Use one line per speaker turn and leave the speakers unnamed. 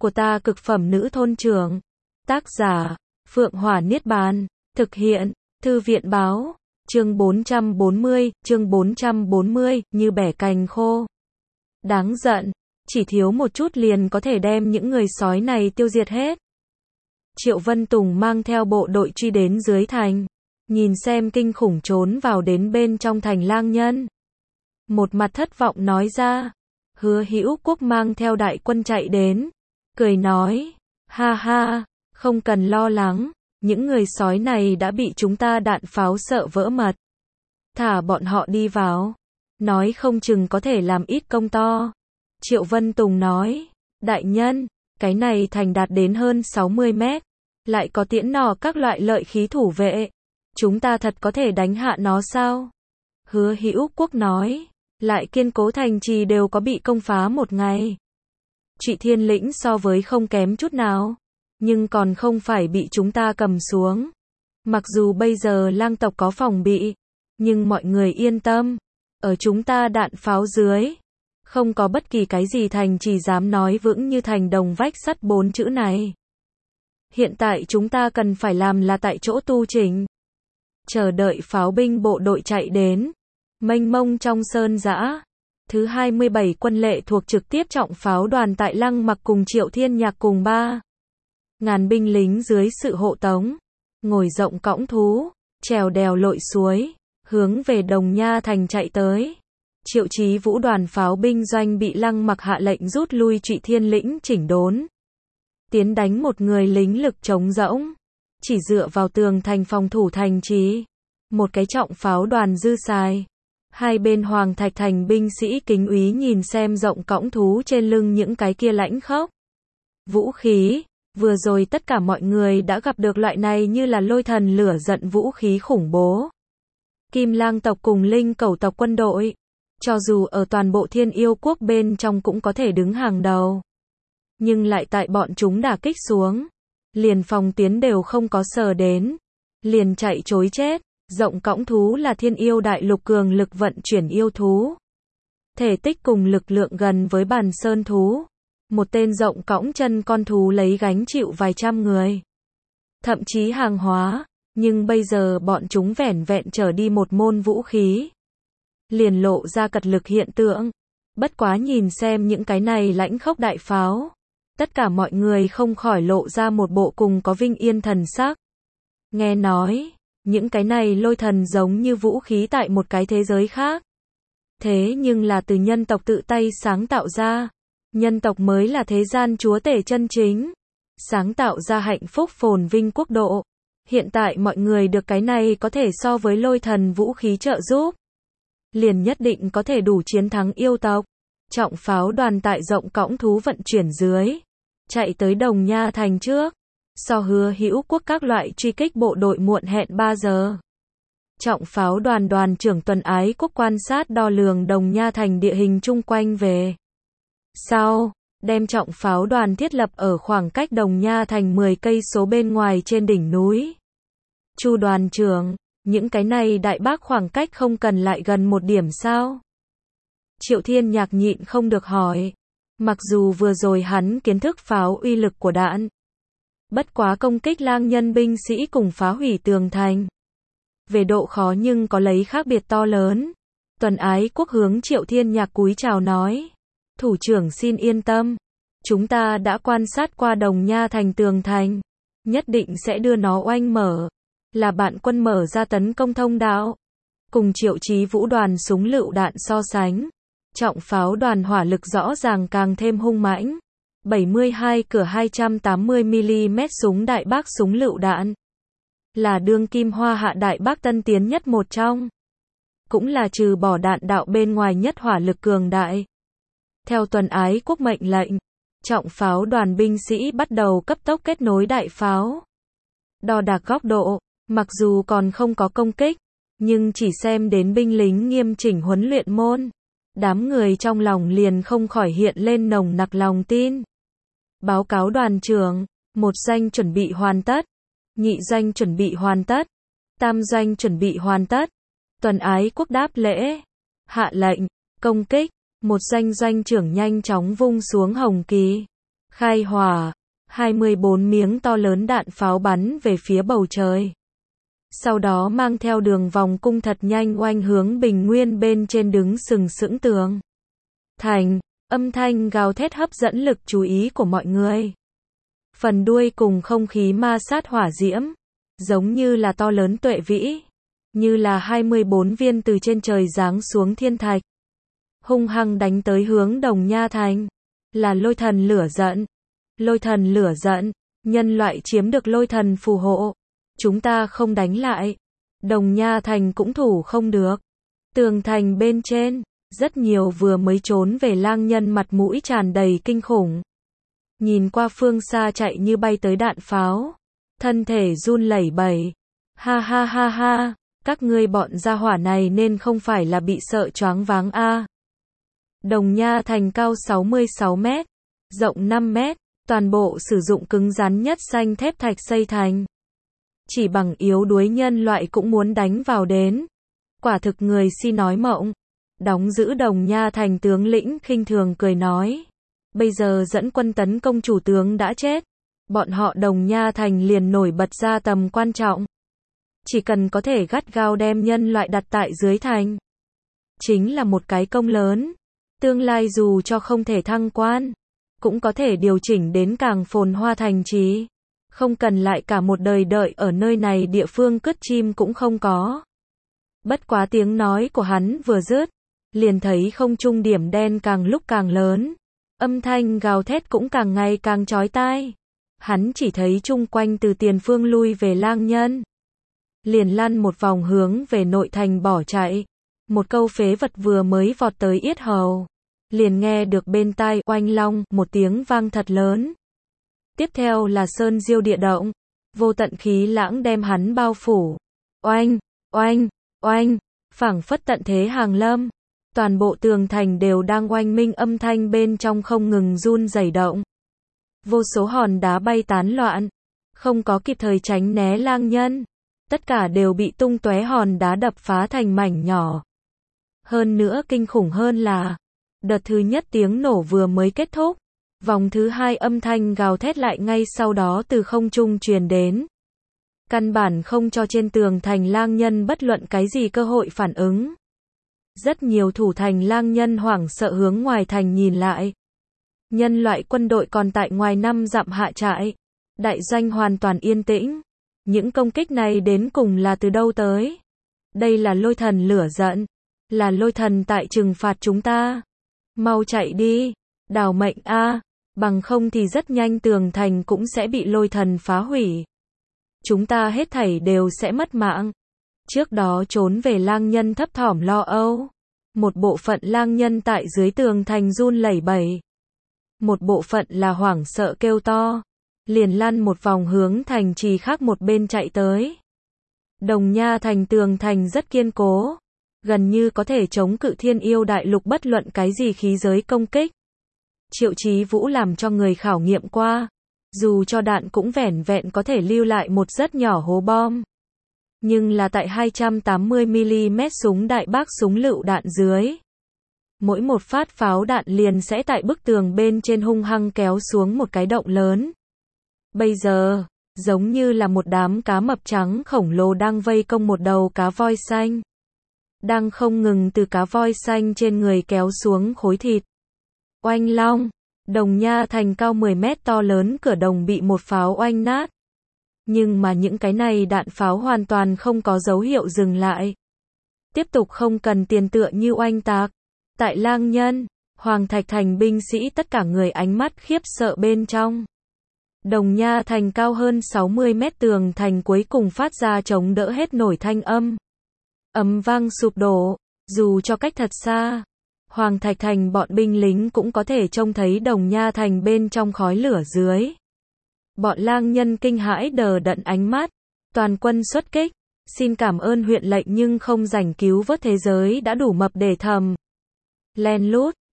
của ta cực phẩm nữ thôn trưởng. Tác giả, Phượng Hỏa Niết Bàn. Thực hiện, Thư viện báo. Chương 440, như bẻ cành khô. Đáng giận, chỉ thiếu một chút liền có thể đem những người sói này tiêu diệt hết. Triệu Vân Tùng mang theo bộ đội truy đến dưới thành, nhìn xem kinh khủng trốn vào đến bên trong thành lang nhân. Một mặt thất vọng nói ra, Hứa Hữu Quốc mang theo đại quân chạy đến, cười nói, ha ha, không cần lo lắng, những người sói này đã bị chúng ta đạn pháo sợ vỡ mật. Thả bọn họ đi vào, nói không chừng có thể làm ít công to. Triệu Vân Tùng nói, đại nhân, cái này thành đạt đến hơn 60 mét, lại có tiễn nỏ các loại lợi khí thủ vệ. Chúng ta thật có thể đánh hạ nó sao? Hứa Hữu Quốc nói, lại kiên cố thành trì đều có bị công phá một ngày. Trụy Thiên Lĩnh so với không kém chút nào, nhưng còn không phải bị chúng ta cầm xuống. Mặc dù bây giờ lang tộc có phòng bị, nhưng mọi người yên tâm, ở chúng ta đạn pháo dưới, không có bất kỳ cái gì thành trì dám nói vững như thành đồng vách sắt 4 chữ này. Hiện tại chúng ta cần phải làm là tại chỗ tu chỉnh, chờ đợi pháo binh bộ đội chạy đến, mênh mông trong sơn dã. Thứ 27 quân lệ thuộc trực tiếp trọng pháo đoàn tại Lăng Mặc cùng Triệu Thiên Nhạc cùng 3.000 binh lính dưới sự hộ tống, ngồi rộng cõng thú, trèo đèo lội suối, hướng về Đồng Nha thành chạy tới. Triệu Chí Vũ đoàn pháo binh doanh bị Lăng Mặc hạ lệnh rút lui Trụy Thiên Lĩnh chỉnh đốn, tiến đánh một người lính lực trống rỗng, chỉ dựa vào tường thành phòng thủ thành trì. Một cái trọng pháo đoàn dư xài. Hai bên Hoàng Thạch thành binh sĩ kính úy nhìn xem rộng cõng thú trên lưng những cái kia lãnh khốc vũ khí. Vừa rồi tất cả mọi người đã gặp được loại này như là lôi thần lửa giận vũ khí khủng bố. Kim Lang tộc cùng Linh Cẩu tộc quân đội, cho dù ở toàn bộ Thiên Yêu quốc bên trong cũng có thể đứng hàng đầu, nhưng lại tại bọn chúng đả kích xuống, liền phòng tiến đều không có sờ đến, liền chạy trối chết. Rộng cõng thú là Thiên Yêu đại lục cường lực vận chuyển yêu thú, thể tích cùng lực lượng gần với Bàn Sơn thú. Một tên rộng cõng chân con thú lấy gánh chịu vài trăm người, thậm chí hàng hóa, nhưng bây giờ bọn chúng vẻn vẹn trở đi một môn vũ khí, liền lộ ra cật lực hiện tượng. Bất quá nhìn xem những cái này lãnh khốc đại pháo, tất cả mọi người không khỏi lộ ra một bộ cùng có vinh yên thần sắc. Nghe nói, những cái này lôi thần giống như vũ khí tại một cái thế giới khác. Thế nhưng là từ nhân tộc tự tay sáng tạo ra. Nhân tộc mới là thế gian chúa tể chân chính. Sáng tạo ra hạnh phúc phồn vinh quốc độ. Hiện tại mọi người được cái này có thể so với lôi thần vũ khí trợ giúp, liền nhất định có thể đủ chiến thắng yêu tộc. Trọng pháo đoàn tại rộng cõng thú vận chuyển dưới, chạy tới Đồng Nha thành trước. So Hứa Hữu Quốc các loại truy kích bộ đội muộn hẹn 3 giờ. Trọng pháo đoàn đoàn trưởng Tuần Ái Quốc quan sát đo lường Đồng Nha thành địa hình chung quanh về sau, đem trọng pháo đoàn thiết lập ở khoảng cách Đồng Nha thành 10 cây số bên ngoài trên đỉnh núi. Chu đoàn trưởng, những cái này đại bác khoảng cách không cần lại gần một điểm sao? Triệu Thiên Nhạc nhịn không được hỏi. Mặc dù vừa rồi hắn kiến thức pháo uy lực của đạn, bất quá công kích lang nhân binh sĩ cùng phá hủy tường thành, về độ khó nhưng có lấy khác biệt to lớn. Tuần Ái Quốc hướng Triệu Thiên Nhạc cúi chào nói, thủ trưởng xin yên tâm, chúng ta đã quan sát qua Đồng Nha thành tường thành, nhất định sẽ đưa nó oanh mở, là bạn quân mở ra tấn công thông đạo. Cùng Triệu Chí Vũ đoàn súng lựu đạn so sánh, trọng pháo đoàn hỏa lực rõ ràng càng thêm hung mãnh. 72 cửa 280mm súng đại bác súng lựu đạn, là đương kim Hoa Hạ đại bác tân tiến nhất một trong, cũng là trừ bỏ đạn đạo bên ngoài nhất hỏa lực cường đại. Theo Tuần Ái Quốc mệnh lệnh, trọng pháo đoàn binh sĩ bắt đầu cấp tốc kết nối đại pháo, đo đạc góc độ. Mặc dù còn không có công kích, nhưng chỉ xem đến binh lính nghiêm chỉnh huấn luyện môn, đám người trong lòng liền không khỏi hiện lên nồng nặc lòng tin. Báo cáo đoàn trưởng, một doanh chuẩn bị hoàn tất, nhị doanh chuẩn bị hoàn tất, tam doanh chuẩn bị hoàn tất. Tuần Ái Quốc đáp lễ, hạ lệnh, công kích. Một doanh trưởng nhanh chóng vung xuống hồng kỳ, khai hỏa, 24 miếng to lớn đạn pháo bắn về phía bầu trời. Sau đó mang theo đường vòng cung thật nhanh oanh hướng Bình Nguyên bên trên đứng sừng sững tường thành, âm thanh gào thét hấp dẫn lực chú ý của mọi người. Phần đuôi cùng không khí ma sát hỏa diễm, giống như là to lớn tuệ vĩ, như là 24 viên từ trên trời giáng xuống thiên thạch, hung hăng đánh tới hướng Đồng Nha Thành, là lôi thần lửa giận. Lôi thần lửa giận, nhân loại chiếm được lôi thần phù hộ, chúng ta không đánh lại, Đồng Nha Thành cũng thủ không được. Tường thành bên trên, rất nhiều vừa mới trốn về lang nhân mặt mũi tràn đầy kinh khủng. Nhìn qua phương xa chạy như bay tới đạn pháo, thân thể run lẩy bẩy. Ha ha ha ha, các ngươi bọn gia hỏa này nên không phải là bị sợ choáng váng a. Đồng Nha Thành cao 66 mét, rộng 5 mét, toàn bộ sử dụng cứng rắn nhất xanh thép thạch xây thành. Chỉ bằng yếu đuối nhân loại cũng muốn đánh vào đến. Quả thực người si nói mộng. Đóng giữ Đồng Nha Thành tướng lĩnh khinh thường cười nói. Bây giờ dẫn quân tấn công chủ tướng đã chết. Bọn họ Đồng Nha Thành liền nổi bật ra tầm quan trọng. Chỉ cần có thể gắt gao đem nhân loại đặt tại dưới thành. Chính là một cái công lớn. Tương lai dù cho không thể thăng quan, cũng có thể điều chỉnh đến càng phồn hoa thành trì. Không cần lại cả một đời đợi ở nơi này địa phương cất chim cũng không có. Bất quá tiếng nói của hắn vừa dứt, liền thấy không trung điểm đen càng lúc càng lớn. Âm thanh gào thét cũng càng ngày càng chói tai. Hắn chỉ thấy chung quanh từ tiền phương lui về lang nhân. Liền lăn một vòng hướng về nội thành bỏ chạy. Một câu phế vật vừa mới vọt tới yết hầu. Liền nghe được bên tai oanh long một tiếng vang thật lớn. Tiếp theo là sơn diêu địa động. Vô tận khí lãng đem hắn bao phủ. Oanh, oanh, oanh, phảng phất tận thế hàng lâm. Toàn bộ tường thành đều đang oanh minh âm thanh bên trong không ngừng run rẩy động. Vô số hòn đá bay tán loạn. Không có kịp thời tránh né lang nhân. Tất cả đều bị tung tóe hòn đá đập phá thành mảnh nhỏ. Hơn nữa kinh khủng hơn là, đợt thứ nhất tiếng nổ vừa mới kết thúc. Vòng thứ hai âm thanh gào thét lại ngay sau đó từ không trung truyền đến. Căn bản không cho trên tường thành lang nhân bất luận cái gì cơ hội phản ứng. Rất nhiều thủ thành lang nhân hoảng sợ hướng ngoài thành nhìn lại. Nhân loại quân đội còn tại ngoài 5 dặm hạ trại. Đại doanh hoàn toàn yên tĩnh. Những công kích này đến cùng là từ đâu tới? Đây là lôi thần lửa giận. Là lôi thần tại trừng phạt chúng ta. Mau chạy đi. Đào mệnh a, bằng không thì rất nhanh tường thành cũng sẽ bị lôi thần phá hủy. Chúng ta hết thảy đều sẽ mất mạng. Trước đó trốn về lang nhân thấp thỏm lo âu. Một bộ phận lang nhân tại dưới tường thành run lẩy bẩy. Một bộ phận là hoảng sợ kêu to. Liền lăn một vòng hướng thành trì khác một bên chạy tới. Đồng Nha Thành tường thành rất kiên cố. Gần như có thể chống cự Thiên Yêu Đại Lục bất luận cái gì khí giới công kích. Triệu Chí Vũ làm cho người khảo nghiệm qua. Dù cho đạn cũng vẻn vẹn có thể lưu lại một rất nhỏ hố bom. Nhưng là tại 280mm súng đại bác súng lựu đạn dưới. Mỗi một phát pháo đạn liền sẽ tại bức tường bên trên hung hăng kéo xuống một cái động lớn. Bây giờ, giống như là một đám cá mập trắng khổng lồ đang vây công một đầu cá voi xanh. Đang không ngừng từ cá voi xanh trên người kéo xuống khối thịt. Oanh long, Đồng Nha Thành cao 10 mét to lớn cửa đồng bị một pháo oanh nát. Nhưng mà những cái này đạn pháo hoàn toàn không có dấu hiệu dừng lại. Tiếp tục không cần tiền tựa như oanh tạc. Tại lang nhân, Hoàng Thạch Thành binh sĩ tất cả người ánh mắt khiếp sợ bên trong. Đồng Nha Thành cao hơn 60 mét tường thành cuối cùng phát ra chống đỡ hết nổi thanh âm. Ầm vang sụp đổ, dù cho cách thật xa. Hoàng Thạch Thành bọn binh lính cũng có thể trông thấy Đồng Nha Thành bên trong khói lửa dưới. Bọn lang nhân kinh hãi đờ đẫn ánh mắt. Toàn quân xuất kích. Xin cảm ơn huyện lệnh nhưng không rảnh cứu vớt thế giới đã đủ mập để thầm. Len lút.